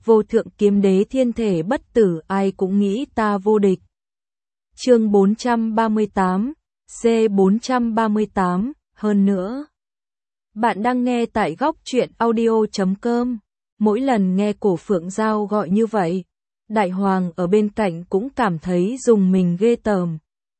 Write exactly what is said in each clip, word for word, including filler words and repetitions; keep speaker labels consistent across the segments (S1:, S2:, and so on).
S1: vô thượng kiếm đế thiên thể bất tử, ai cũng nghĩ ta vô địch. Chương bốn trăm ba mươi tám, C bốn trăm ba mươi tám, hơn nữa. Bạn đang nghe tại góc truyện audio chấm com. Mỗi lần nghe Cổ Phượng Dao gọi như vậy, Đại Hoàng ở bên cạnh cũng cảm thấy rùng mình ghê tởm.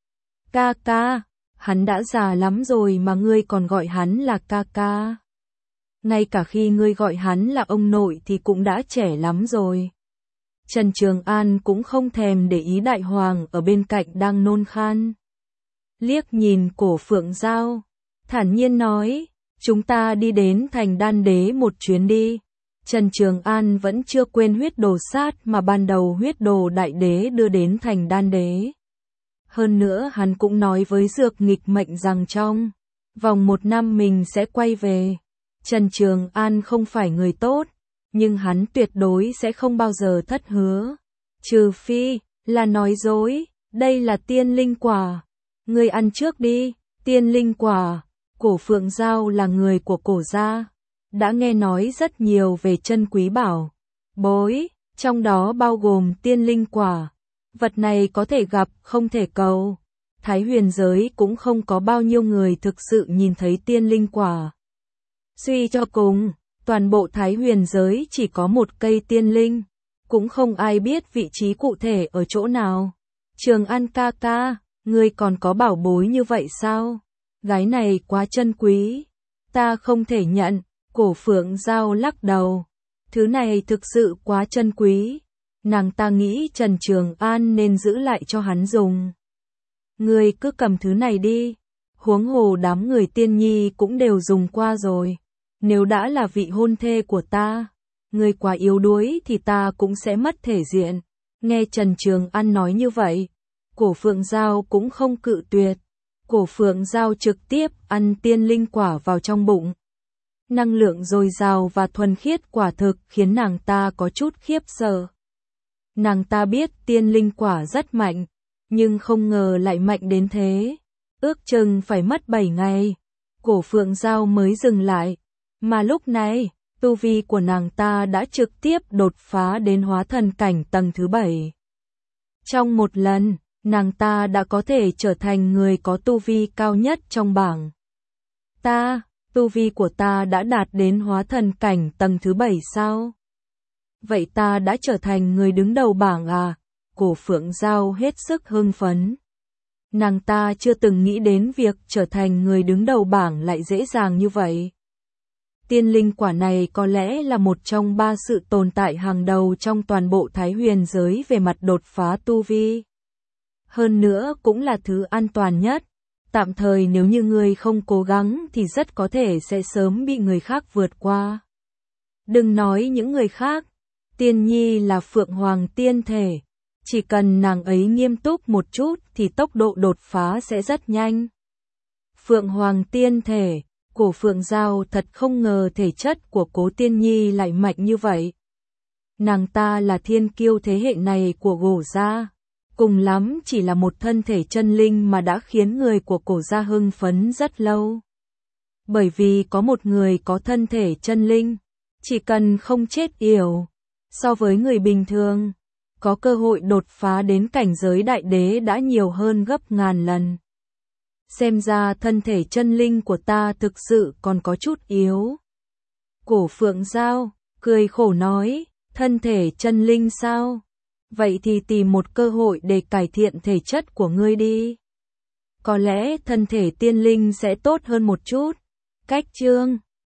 S1: Ca ca, hắn đã già lắm rồi mà ngươi còn gọi hắn là ca ca. Ngay cả khi ngươi gọi hắn là ông nội thì cũng đã trẻ lắm rồi. Trần Trường An cũng không thèm để ý Đại Hoàng ở bên cạnh đang nôn khan. Liếc nhìn Cổ Phượng Dao, thản nhiên nói, chúng ta đi đến thành Đan Đế một chuyến đi. Trần Trường An vẫn chưa quên huyết đồ sát mà ban đầu huyết đồ đại đế đưa đến thành Đan Đế. Hơn nữa hắn cũng nói với Dược Nghịch Mệnh rằng trong vòng một năm mình sẽ quay về. Trần Trường An không phải người tốt, nhưng hắn tuyệt đối sẽ không bao giờ thất hứa. Trừ phi là nói dối, đây là tiên linh quả. Ngươi ăn trước đi, tiên linh quả. Cổ Phượng Dao là người của Cổ gia, đã nghe nói rất nhiều về chân quý bảo bối, trong đó bao gồm tiên linh quả. Vật này có thể gặp, không thể cầu. Thái huyền giới cũng không có bao nhiêu người thực sự nhìn thấy tiên linh quả. Suy cho cùng, toàn bộ Thái huyền giới chỉ có một cây tiên linh, cũng không ai biết vị trí cụ thể ở chỗ nào. Trường An ca ca, ngươi còn có bảo bối như vậy sao? Gái này quá chân quý, ta không thể nhận. Cổ Phượng Dao lắc đầu, thứ này thực sự quá chân quý, nàng ta nghĩ Trần Trường An nên giữ lại cho hắn dùng. Ngươi cứ cầm thứ này đi, huống hồ đám người tiên nhi cũng đều dùng qua rồi, nếu đã là vị hôn thê của ta, ngươi quá yếu đuối thì ta cũng sẽ mất thể diện. Nghe Trần Trường An nói như vậy, Cổ Phượng Dao cũng không cự tuyệt. Cổ Phượng Dao trực tiếp ăn tiên linh quả vào trong bụng. Năng lượng dồi dào và thuần khiết quả thực khiến nàng ta có chút khiếp sợ. Nàng ta biết tiên linh quả rất mạnh, nhưng không ngờ lại mạnh đến thế. Ước chừng phải mất bảy ngày, Cổ Phượng Dao mới dừng lại. Mà lúc này, tu vi của nàng ta đã trực tiếp đột phá đến hóa thần cảnh tầng thứ bảy. Trong một lần, nàng ta đã có thể trở thành người có tu vi cao nhất trong bảng. Ta, tu vi của ta đã đạt đến hóa thần cảnh tầng thứ bảy sao? Vậy ta đã trở thành người đứng đầu bảng à? Cổ Phượng Dao hết sức hưng phấn. Nàng ta chưa từng nghĩ đến việc trở thành người đứng đầu bảng lại dễ dàng như vậy. Tiên linh quả này có lẽ là một trong ba sự tồn tại hàng đầu trong toàn bộ Thái huyền giới về mặt đột phá tu vi. Hơn nữa cũng là thứ an toàn nhất. Tạm thời nếu như ngươi không cố gắng thì rất có thể sẽ sớm bị người khác vượt qua. Đừng nói những người khác, Tiên Nhi là Phượng Hoàng tiên thể, chỉ cần nàng ấy nghiêm túc một chút thì tốc độ đột phá sẽ rất nhanh. Phượng Hoàng tiên thể, Cổ Phượng Dao thật không ngờ thể chất của Cố Tiên Nhi lại mạnh như vậy. Nàng ta là thiên kiêu thế hệ này của Cổ gia. Cùng lắm chỉ là một thân thể chân linh mà đã khiến người của Cổ gia hưng phấn rất lâu. Bởi vì có một người có thân thể chân linh, chỉ cần không chết yểu, so với người bình thường, có cơ hội đột phá đến cảnh giới đại đế đã nhiều hơn gấp ngàn lần. Xem ra thân thể chân linh của ta thực sự còn có chút yếu. Cổ Phượng Dao cười khổ nói, thân thể chân linh sao? Vậy thì tìm một cơ hội để cải thiện thể chất của ngươi đi. Có lẽ thân thể tiên linh sẽ tốt hơn một chút. Cách chương